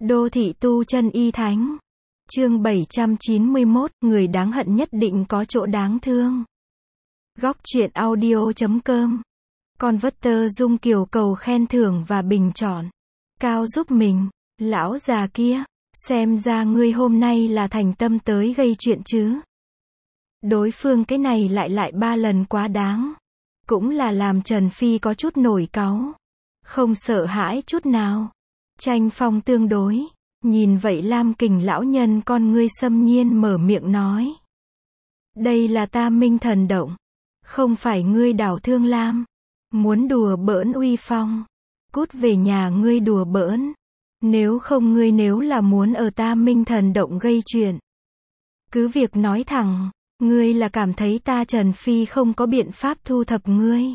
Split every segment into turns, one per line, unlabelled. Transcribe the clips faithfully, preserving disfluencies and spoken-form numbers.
Đô thị tu chân y thánh. Chương bảy trăm chín mươi mốt, người đáng hận nhất định có chỗ đáng thương. Góc truyện audio chấm com. Converter Dung Kiều cầu khen thưởng và bình chọn. Cao giúp mình. Lão già kia, xem ra ngươi hôm nay là thành tâm tới gây chuyện chứ. Đối phương cái này lại lại ba lần quá đáng. Cũng là làm Trần Phi có chút nổi cáu. Không sợ hãi chút nào. Tranh phong tương đối. Nhìn vậy Lam Kình lão nhân con ngươi xâm nhiên mở miệng nói. Đây là ta Minh Thần Động. Không phải ngươi đảo Thương Lam. Muốn đùa bỡn uy phong. Cút về nhà ngươi đùa bỡn. Nếu không ngươi nếu là muốn ở ta Minh Thần Động gây chuyện. Cứ việc nói thẳng. Ngươi là cảm thấy ta Trần Phi không có biện pháp thu thập ngươi.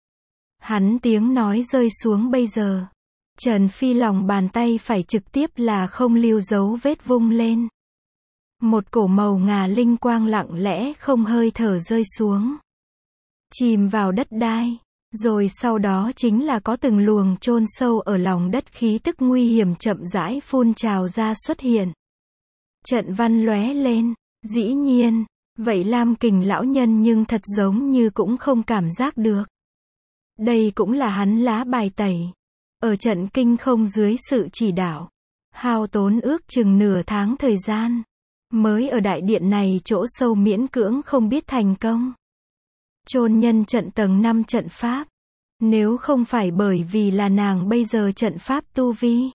Hắn tiếng nói rơi xuống bây giờ. Trần Phi lòng bàn tay phải trực tiếp là không lưu dấu vết vung lên. Một cổ màu ngà linh quang lặng lẽ không hơi thở rơi xuống. Chìm vào đất đai. Rồi sau đó chính là có từng luồng chôn sâu ở lòng đất khí tức nguy hiểm chậm rãi phun trào ra xuất hiện. Trận văn lóe lên. Dĩ nhiên. Vậy Lam Kình lão nhân nhưng thật giống như cũng không cảm giác được. Đây cũng là hắn lá bài tẩy. Ở trận kinh không dưới sự chỉ đạo. Hao tốn ước chừng nửa tháng thời gian. Mới ở đại điện này chỗ sâu miễn cưỡng không biết thành công. Chôn nhân trận tầng năm trận pháp. Nếu không phải bởi vì là nàng bây giờ trận pháp tu vi.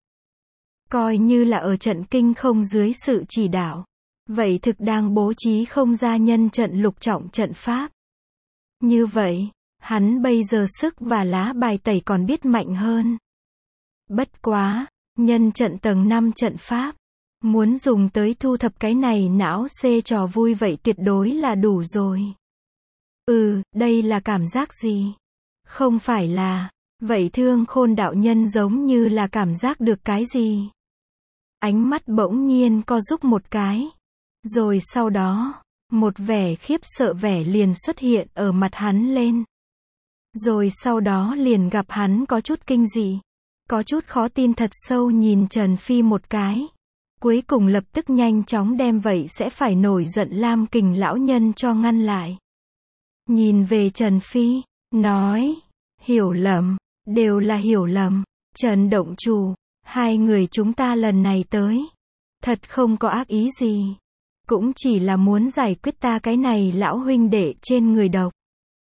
Coi như là ở trận kinh không dưới sự chỉ đạo. Vậy thực đang bố trí không ra nhân trận lục trọng trận pháp. Như vậy, hắn bây giờ sức và lá bài tẩy còn biết mạnh hơn. Bất quá, nhân trận tầng năm trận pháp. Muốn dùng tới thu thập cái này não xê trò vui vậy tuyệt đối là đủ rồi. Ừ, đây là cảm giác gì? Không phải là, vậy Thương Khôn đạo nhân giống như là cảm giác được cái gì? Ánh mắt bỗng nhiên co rúm một cái. Rồi sau đó, một vẻ khiếp sợ vẻ liền xuất hiện ở mặt hắn lên. Rồi sau đó liền gặp hắn có chút kinh dị. Có chút khó tin thật sâu nhìn Trần Phi một cái. Cuối cùng lập tức nhanh chóng đem vậy sẽ phải nổi giận Lam Kình lão nhân cho ngăn lại. Nhìn về Trần Phi, nói, hiểu lầm, đều là hiểu lầm. Trần Động Chủ, hai người chúng ta lần này tới. Thật không có ác ý gì. Cũng chỉ là muốn giải quyết ta cái này lão huynh đệ trên người độc.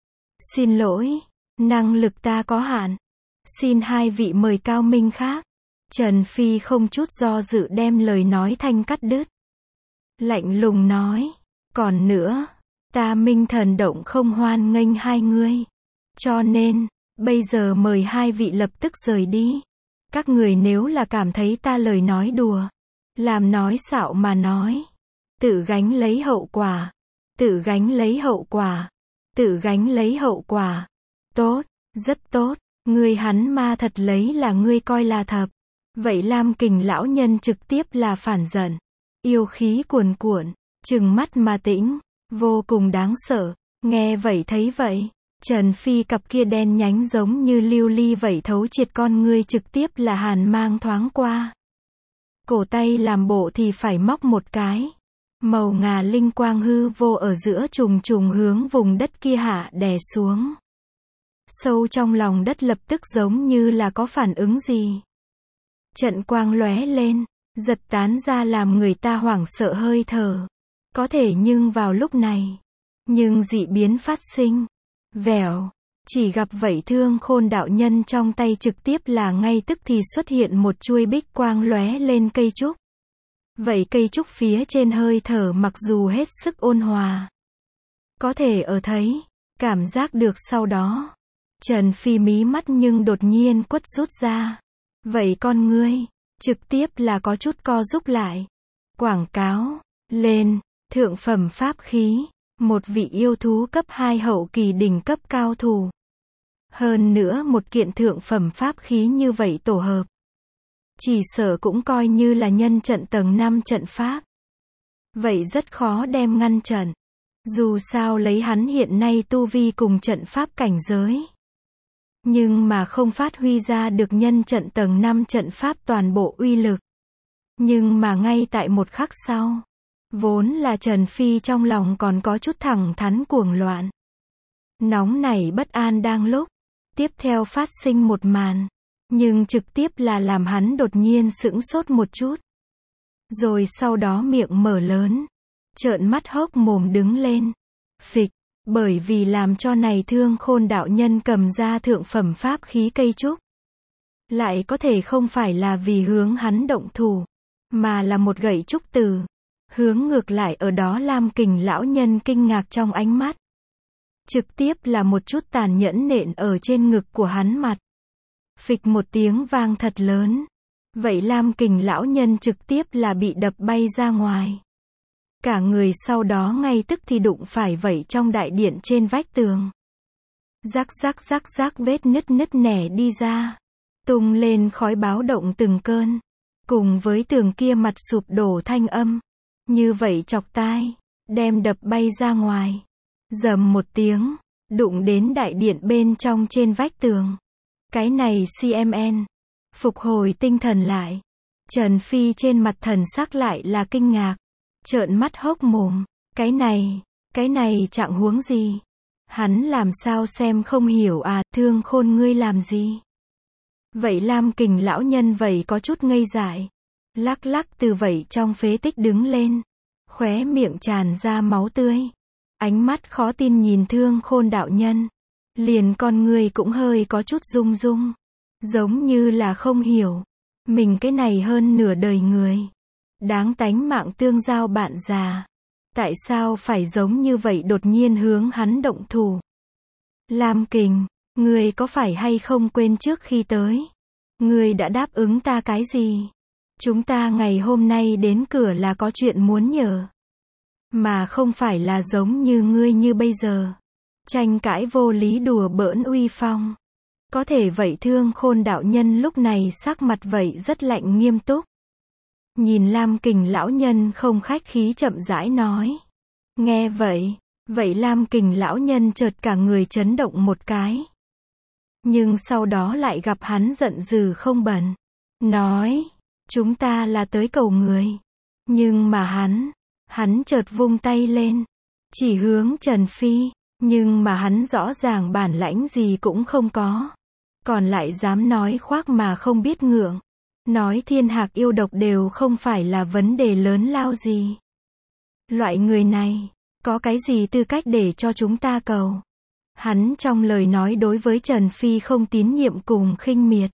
Xin lỗi, năng lực ta có hạn. Xin hai vị mời cao minh khác. Trần Phi không chút do dự đem lời nói thanh cắt đứt. Lạnh lùng nói. Còn nữa, ta Minh Thần Động không hoan nghênh hai ngươi. Cho nên, bây giờ mời hai vị lập tức rời đi. Các người nếu là cảm thấy ta lời nói đùa. Làm nói xạo mà nói. Tự gánh lấy hậu quả. Tự gánh lấy hậu quả. Tự gánh lấy hậu quả. Tốt, rất tốt. Ngươi hắn ma thật lấy là ngươi coi là thật. Vậy Lam Kình lão nhân trực tiếp là phản giận. Yêu khí cuồn cuộn, trừng mắt mà tĩnh, vô cùng đáng sợ. Nghe vậy thấy vậy, Trần Phi cặp kia đen nhánh giống như lưu ly vậy thấu triệt con ngươi trực tiếp là hàn mang thoáng qua. Cổ tay làm bộ thì phải móc một cái. Màu ngà linh quang hư vô ở giữa trùng trùng hướng vùng đất kia hạ đè xuống. Sâu trong lòng đất lập tức giống như là có phản ứng gì. Trận quang lóe lên, giật tán ra làm người ta hoảng sợ hơi thở. Có thể nhưng vào lúc này, nhưng dị biến phát sinh. Vèo, chỉ gặp vậy Thương Khôn đạo nhân trong tay trực tiếp là ngay tức thì xuất hiện một chuôi bích quang lóe lên cây trúc. Vậy cây trúc phía trên hơi thở mặc dù hết sức ôn hòa. Có thể ở thấy, cảm giác được sau đó. Trần Phi mí mắt nhưng đột nhiên quất rút ra. Vậy con ngươi, trực tiếp là có chút co rúm lại. Quảng cáo, lên, thượng phẩm pháp khí, một vị yêu thú cấp hai hậu kỳ đỉnh cấp cao thủ. Hơn nữa một kiện thượng phẩm pháp khí như vậy tổ hợp. Chỉ sợ cũng coi như là nhân trận tầng năm trận pháp. Vậy rất khó đem ngăn trận. Dù sao lấy hắn hiện nay tu vi cùng trận pháp cảnh giới. Nhưng mà không phát huy ra được nhân trận tầng năm trận pháp toàn bộ uy lực. Nhưng mà ngay tại một khắc sau, vốn là Trần Phi trong lòng còn có chút thẳng thắn cuồng loạn. Nóng nảy bất an đang lúc, tiếp theo phát sinh một màn, nhưng trực tiếp là làm hắn đột nhiên sững sốt một chút. Rồi sau đó miệng mở lớn, trợn mắt hốc mồm đứng lên. Phịch, bởi vì làm cho này Thương Khôn đạo nhân cầm ra thượng phẩm pháp khí cây trúc. Lại có thể không phải là vì hướng hắn động thủ, mà là một gậy trúc từ. Hướng ngược lại ở đó Lam Kình lão nhân kinh ngạc trong ánh mắt. Trực tiếp là một chút tàn nhẫn nện ở trên ngực của hắn mặt. Phịch một tiếng vang thật lớn. Vậy Lam Kình lão nhân trực tiếp là bị đập bay ra ngoài. Cả người sau đó ngay tức thì đụng phải vậy trong đại điện trên vách tường. Rắc rắc rắc rắc vết nứt nứt nẻ đi ra. Tung lên khói báo động từng cơn. Cùng với tường kia mặt sụp đổ thanh âm. Như vậy chọc tai. Đem đập bay ra ngoài. Rầm một tiếng. Đụng đến đại điện bên trong trên vách tường. Cái này xê em en. Phục hồi tinh thần lại. Trần Phi trên mặt thần sắc lại là kinh ngạc. Trợn mắt hốc mồm. Cái này, cái này trạng huống gì? Hắn làm sao xem không hiểu à, Thương Khôn ngươi làm gì? Vậy Lam Kình lão nhân vậy có chút ngây dại. Lắc lắc từ vậy trong phế tích đứng lên. Khóe miệng tràn ra máu tươi. Ánh mắt khó tin nhìn Thương Khôn đạo nhân. Liền con người cũng hơi có chút rung rung. Giống như là không hiểu. Mình cái này hơn nửa đời người. Đáng tánh mạng tương giao bạn già. Tại sao phải giống như vậy đột nhiên hướng hắn động thủ? Lam Kình, ngươi có phải hay không quên trước khi tới? Ngươi đã đáp ứng ta cái gì? Chúng ta ngày hôm nay đến cửa là có chuyện muốn nhờ. Mà không phải là giống như ngươi như bây giờ. Tranh cãi vô lý đùa bỡn uy phong. Có thể vậy Thương Khôn đạo nhân lúc này sắc mặt vậy rất lạnh nghiêm túc. Nhìn Lam Kình lão nhân không khách khí chậm rãi nói. Nghe vậy, vậy Lam Kình lão nhân chợt cả người chấn động một cái. Nhưng sau đó lại gặp hắn giận dữ không bận. Nói, chúng ta là tới cầu người. Nhưng mà hắn, hắn chợt vung tay lên. Chỉ hướng Trần Phi. Nhưng mà hắn rõ ràng bản lãnh gì cũng không có. Còn lại dám nói khoác mà không biết ngượng. Nói thiên hạc yêu độc đều không phải là vấn đề lớn lao gì. Loại người này, có cái gì tư cách để cho chúng ta cầu? Hắn trong lời nói đối với Trần Phi không tín nhiệm cùng khinh miệt.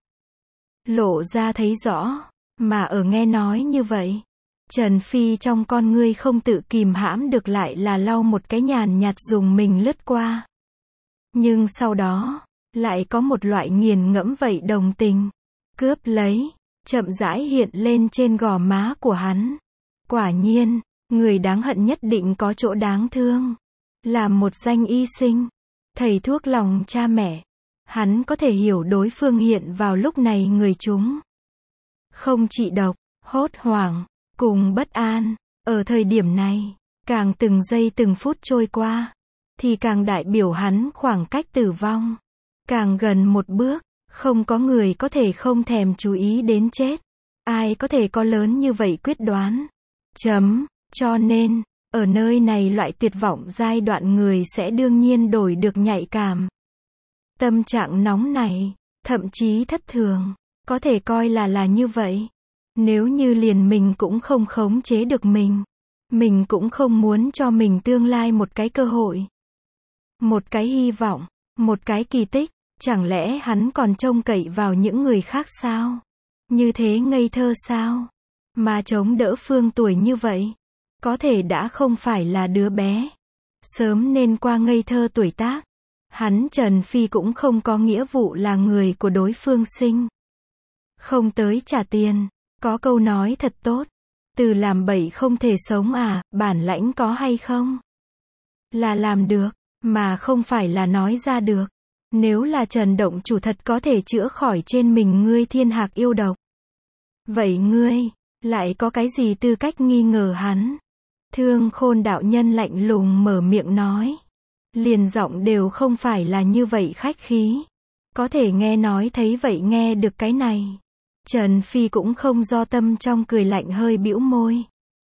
Lộ ra thấy rõ, mà ở nghe nói như vậy. Trần Phi trong con ngươi không tự kìm hãm được lại là lau một cái nhàn nhạt dùng mình lướt qua. Nhưng sau đó, lại có một loại nghiền ngẫm vậy đồng tình. Cướp lấy. Chậm rãi hiện lên trên gò má của hắn. Quả nhiên, người đáng hận nhất định có chỗ đáng thương. Làm một danh y sinh, thầy thuốc lòng cha mẹ. Hắn có thể hiểu đối phương hiện vào lúc này người chúng. Không chỉ độc, hốt hoảng, cùng bất an. Ở thời điểm này, càng từng giây từng phút trôi qua, thì càng đại biểu hắn khoảng cách tử vong. Càng gần một bước. Không có người có thể không thèm chú ý đến chết. Ai có thể có lớn như vậy quyết đoán. Chấm. Cho nên, ở nơi này loại tuyệt vọng giai đoạn người sẽ đương nhiên đổi được nhạy cảm. Tâm trạng nóng này, thậm chí thất thường, có thể coi là là như vậy. Nếu như liền mình cũng không khống chế được mình. Mình cũng không muốn cho mình tương lai một cái cơ hội. Một cái hy vọng, một cái kỳ tích. Chẳng lẽ hắn còn trông cậy vào những người khác sao? Như thế ngây thơ sao? Mà chống đỡ Phương tuổi như vậy, có thể đã không phải là đứa bé. Sớm nên qua ngây thơ tuổi tác. Hắn Trần Phi cũng không có nghĩa vụ là người của đối phương sinh. Không tới trả tiền, có câu nói thật tốt. Từ làm bậy không thể sống à, bản lãnh có hay không? Là làm được, mà không phải là nói ra được. Nếu là Trần Động Chủ thật có thể chữa khỏi trên mình ngươi thiên hạc yêu độc. Vậy ngươi, lại có cái gì tư cách nghi ngờ hắn? Thương Khôn đạo nhân lạnh lùng mở miệng nói. Liền giọng đều không phải là như vậy khách khí. Có thể nghe nói thấy vậy nghe được cái này. Trần Phi cũng không do tâm trong cười lạnh hơi bĩu môi.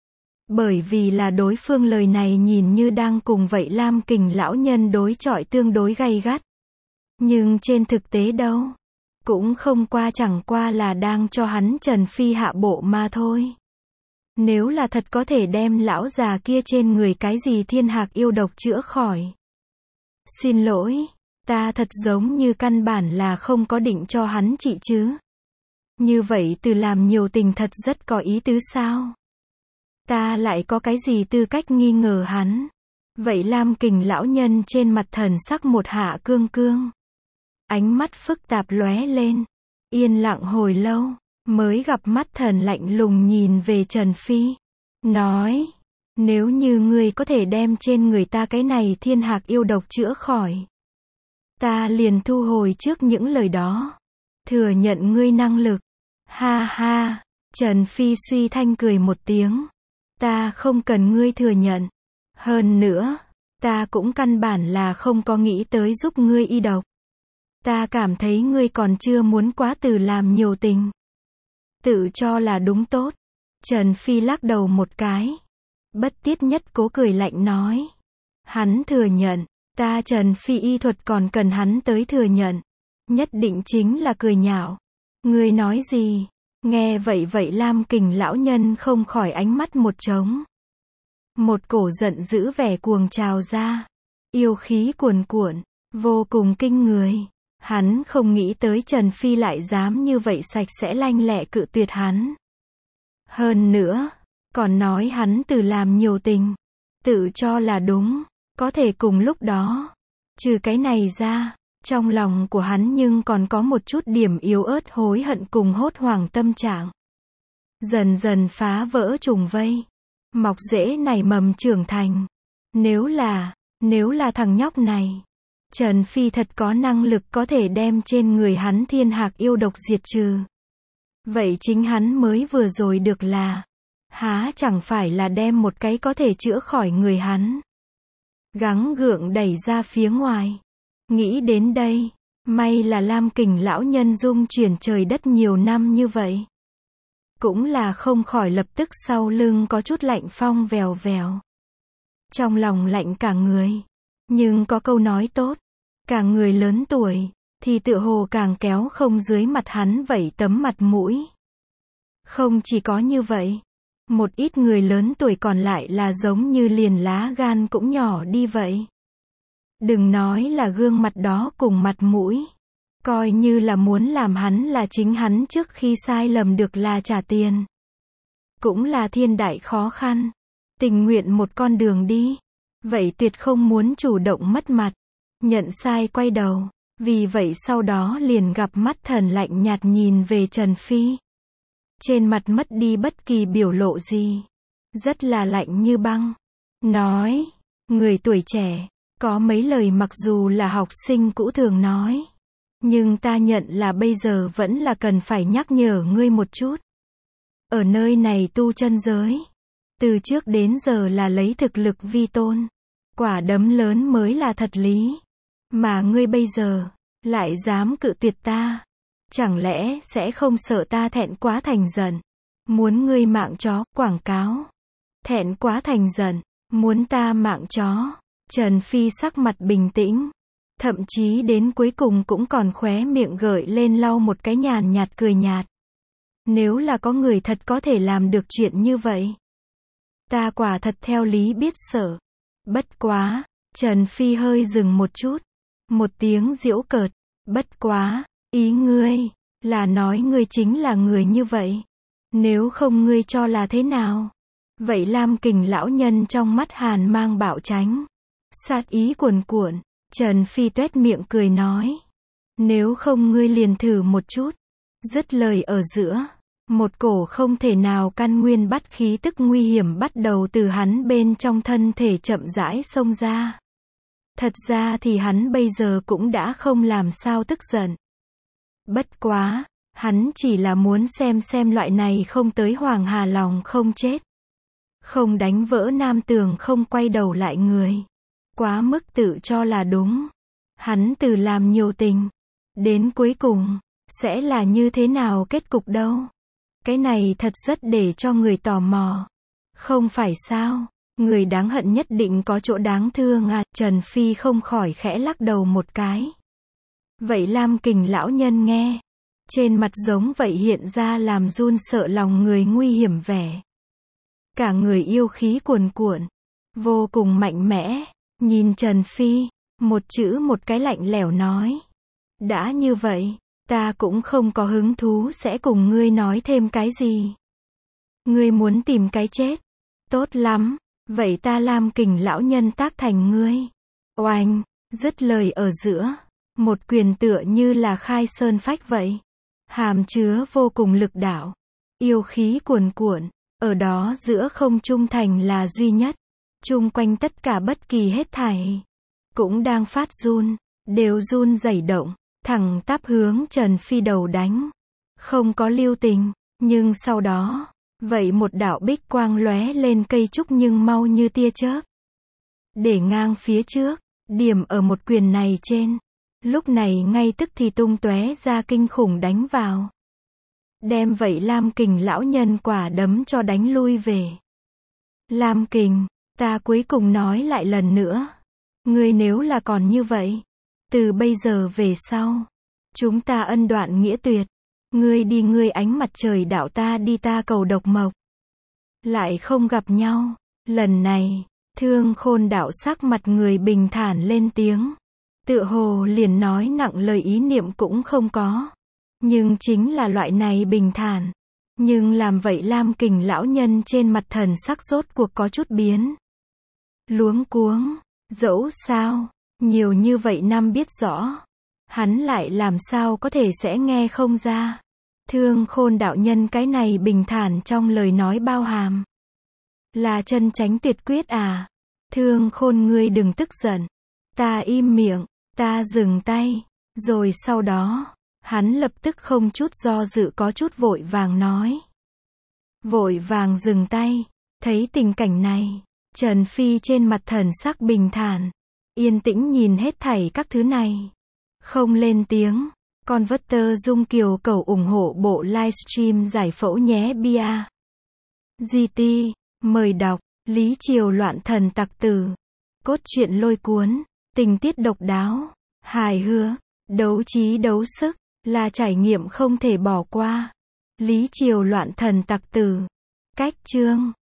Bởi vì là đối phương lời này nhìn như đang cùng vậy Lam Kình lão nhân đối chọi tương đối gay gắt. Nhưng trên thực tế đâu. Cũng không qua chẳng qua là đang cho hắn Trần Phi hạ bộ mà thôi. Nếu là thật có thể đem lão già kia trên người cái gì thiên hạc yêu độc chữa khỏi. Xin lỗi, ta thật giống như căn bản là không có định cho hắn trị chứ. Như vậy từ làm nhiều tình thật rất có ý tứ sao? Ta lại có cái gì tư cách nghi ngờ hắn? Vậy Lam Kình lão nhân trên mặt thần sắc một hạ cương cương. Ánh mắt phức tạp lóe lên. Yên lặng hồi lâu, mới gặp mắt thần lạnh lùng nhìn về Trần Phi. Nói, nếu như ngươi có thể đem trên người ta cái này thiên hạc yêu độc chữa khỏi. Ta liền thu hồi trước những lời đó. Thừa nhận ngươi năng lực. Ha ha, Trần Phi suy thanh cười một tiếng. Ta không cần ngươi thừa nhận. Hơn nữa, ta cũng căn bản là không có nghĩ tới giúp ngươi y độc. Ta cảm thấy ngươi còn chưa muốn quá từ làm nhiều tình. Tự cho là đúng tốt. Trần Phi lắc đầu một cái. Bất tiết nhất cố cười lạnh nói. Hắn thừa nhận, ta Trần Phi y thuật còn cần hắn tới thừa nhận. Nhất định chính là cười nhạo. Ngươi nói gì? Nghe vậy vậy Lam Kình lão nhân không khỏi ánh mắt một trống. Một cổ giận dữ vẻ cuồng trào ra. Yêu khí cuồn cuộn, vô cùng kinh người. Hắn không nghĩ tới Trần Phi lại dám như vậy sạch sẽ lanh lẹ cự tuyệt hắn. Hơn nữa, còn nói hắn từ làm nhiều tình. Tự cho là đúng, có thể cùng lúc đó. Trừ cái này ra, trong lòng của hắn nhưng còn có một chút điểm yếu ớt hối hận cùng hốt hoảng tâm trạng. Dần dần phá vỡ trùng vây. Mọc rễ nảy mầm trưởng thành. Nếu là, nếu là thằng nhóc này. Trần Phi thật có năng lực có thể đem trên người hắn thiên hạc yêu độc diệt trừ. Vậy chính hắn mới vừa rồi được là. Há chẳng phải là đem một cái có thể chữa khỏi người hắn. Gắng gượng đẩy ra phía ngoài. Nghĩ đến đây, may là Lam Kình lão nhân dung chuyển trời đất nhiều năm như vậy. Cũng là không khỏi lập tức sau lưng có chút lạnh phong vèo vèo. Trong lòng lạnh cả người. Nhưng có câu nói tốt. Càng người lớn tuổi, thì tựa hồ càng kéo không dưới mặt hắn vậy tấm mặt mũi. Không chỉ có như vậy. Một ít người lớn tuổi còn lại là giống như liền lá gan cũng nhỏ đi vậy. Đừng nói là gương mặt đó cùng mặt mũi. Coi như là muốn làm hắn là chính hắn trước khi sai lầm được là trả tiền. Cũng là thiên đại khó khăn. Tình nguyện một con đường đi. Vậy tuyệt không muốn chủ động mất mặt. Nhận sai quay đầu. Vì vậy sau đó liền gặp mắt thần lạnh nhạt nhìn về Trần Phi. Trên mặt mất đi bất kỳ biểu lộ gì. Rất là lạnh như băng. Nói, người tuổi trẻ, có mấy lời mặc dù là học sinh cũ thường nói. Nhưng ta nhận là bây giờ vẫn là cần phải nhắc nhở ngươi một chút. Ở nơi này tu chân giới. Từ trước đến giờ là lấy thực lực vi tôn. Quả đấm lớn mới là thật lý. Mà ngươi bây giờ, lại dám cự tuyệt ta. Chẳng lẽ sẽ không sợ ta thẹn quá thành giận. Muốn ngươi mạng chó, quảng cáo. Thẹn quá thành giận, muốn ta mạng chó. Trần Phi sắc mặt bình tĩnh. Thậm chí đến cuối cùng cũng còn khóe miệng gợi lên lau một cái nhàn nhạt cười nhạt. Nếu là có người thật có thể làm được chuyện như vậy. Ta quả thật theo lý biết sợ. Bất quá, Trần Phi hơi dừng một chút. Một tiếng giễu cợt. Bất quá, ý ngươi, là nói ngươi chính là người như vậy. Nếu không ngươi cho là thế nào? Vậy Lam Kình lão nhân trong mắt hàn mang bạo tránh. Sát ý cuồn cuộn. Trần Phi tuét miệng cười nói. Nếu không ngươi liền thử một chút. Dứt lời ở giữa. Một cổ không thể nào căn nguyên bắt khí tức nguy hiểm bắt đầu từ hắn bên trong thân thể chậm rãi xông ra. Thật ra thì hắn bây giờ cũng đã không làm sao tức giận. Bất quá, hắn chỉ là muốn xem xem loại này không tới Hoàng Hà lòng không chết. Không đánh vỡ nam tường không quay đầu lại người. Quá mức tự cho là đúng. Hắn từ làm nhiều tình. Đến cuối cùng, sẽ là như thế nào kết cục đâu? Cái này thật rất để cho người tò mò. Không phải sao? Người đáng hận nhất định có chỗ đáng thương à? Trần Phi không khỏi khẽ lắc đầu một cái. Vậy Lam Kình lão nhân nghe. Trên mặt giống vậy hiện ra làm run sợ lòng người nguy hiểm vẻ. Cả người yêu khí cuồn cuộn. Vô cùng mạnh mẽ. Nhìn Trần Phi. Một chữ một cái lạnh lẽo nói. Đã như vậy, ta cũng không có hứng thú sẽ cùng ngươi nói thêm cái gì. Ngươi muốn tìm cái chết. Tốt lắm. Vậy ta Lam Kình lão nhân tác thành ngươi. Oanh. Dứt lời ở giữa. Một quyền tựa như là khai sơn phách vậy. Hàm chứa vô cùng lực đạo. Yêu khí cuồn cuộn. Ở đó giữa không trung thành là duy nhất. Chung quanh tất cả bất kỳ hết thảy. Cũng đang phát run. Đều run rẩy động. Thẳng tắp hướng Trần Phi đầu đánh. Không có lưu tình. Nhưng sau đó. Vậy một đạo bích quang lóe lên cây trúc nhưng mau như tia chớp. Để ngang phía trước. Điểm ở một quyền này trên. Lúc này ngay tức thì tung tóe ra kinh khủng đánh vào. Đem vậy Lam Kình lão nhân quả đấm cho đánh lui về. Lam Kình, ta cuối cùng nói lại lần nữa. Ngươi nếu là còn như vậy. Từ bây giờ về sau. Chúng ta ân đoạn nghĩa tuyệt. Ngươi đi ngươi ánh mặt trời đạo ta đi ta cầu độc mộc. Lại không gặp nhau. Lần này, Thương Khôn đạo sắc mặt người bình thản lên tiếng. Tựa hồ liền nói nặng lời ý niệm cũng không có. Nhưng chính là loại này bình thản. Nhưng làm vậy Lam Kình lão nhân trên mặt thần sắc rốt cuộc có chút biến. Luống cuống, dẫu sao, nhiều như vậy năm biết rõ. Hắn lại làm sao có thể sẽ nghe không ra. Thương Khôn đạo nhân cái này bình thản trong lời nói bao hàm. Là chân chánh tuyệt quyết à? Thương Khôn ngươi đừng tức giận. Ta im miệng, ta dừng tay. Rồi sau đó, hắn lập tức không chút do dự có chút vội vàng nói. Vội vàng dừng tay. Thấy tình cảnh này, Trần Phi trên mặt thần sắc bình thản. Yên tĩnh nhìn hết thảy các thứ này. Không lên tiếng. Con vất tơ dung kiều cầu ủng hộ bộ livestream giải phẫu nhé bia. giê tê, mời đọc, Lý Triều loạn thần tặc tử. Cốt truyện lôi cuốn, tình tiết độc đáo, hài hước, đấu trí đấu sức, là trải nghiệm không thể bỏ qua. Lý Triều loạn thần tặc tử. Cách chương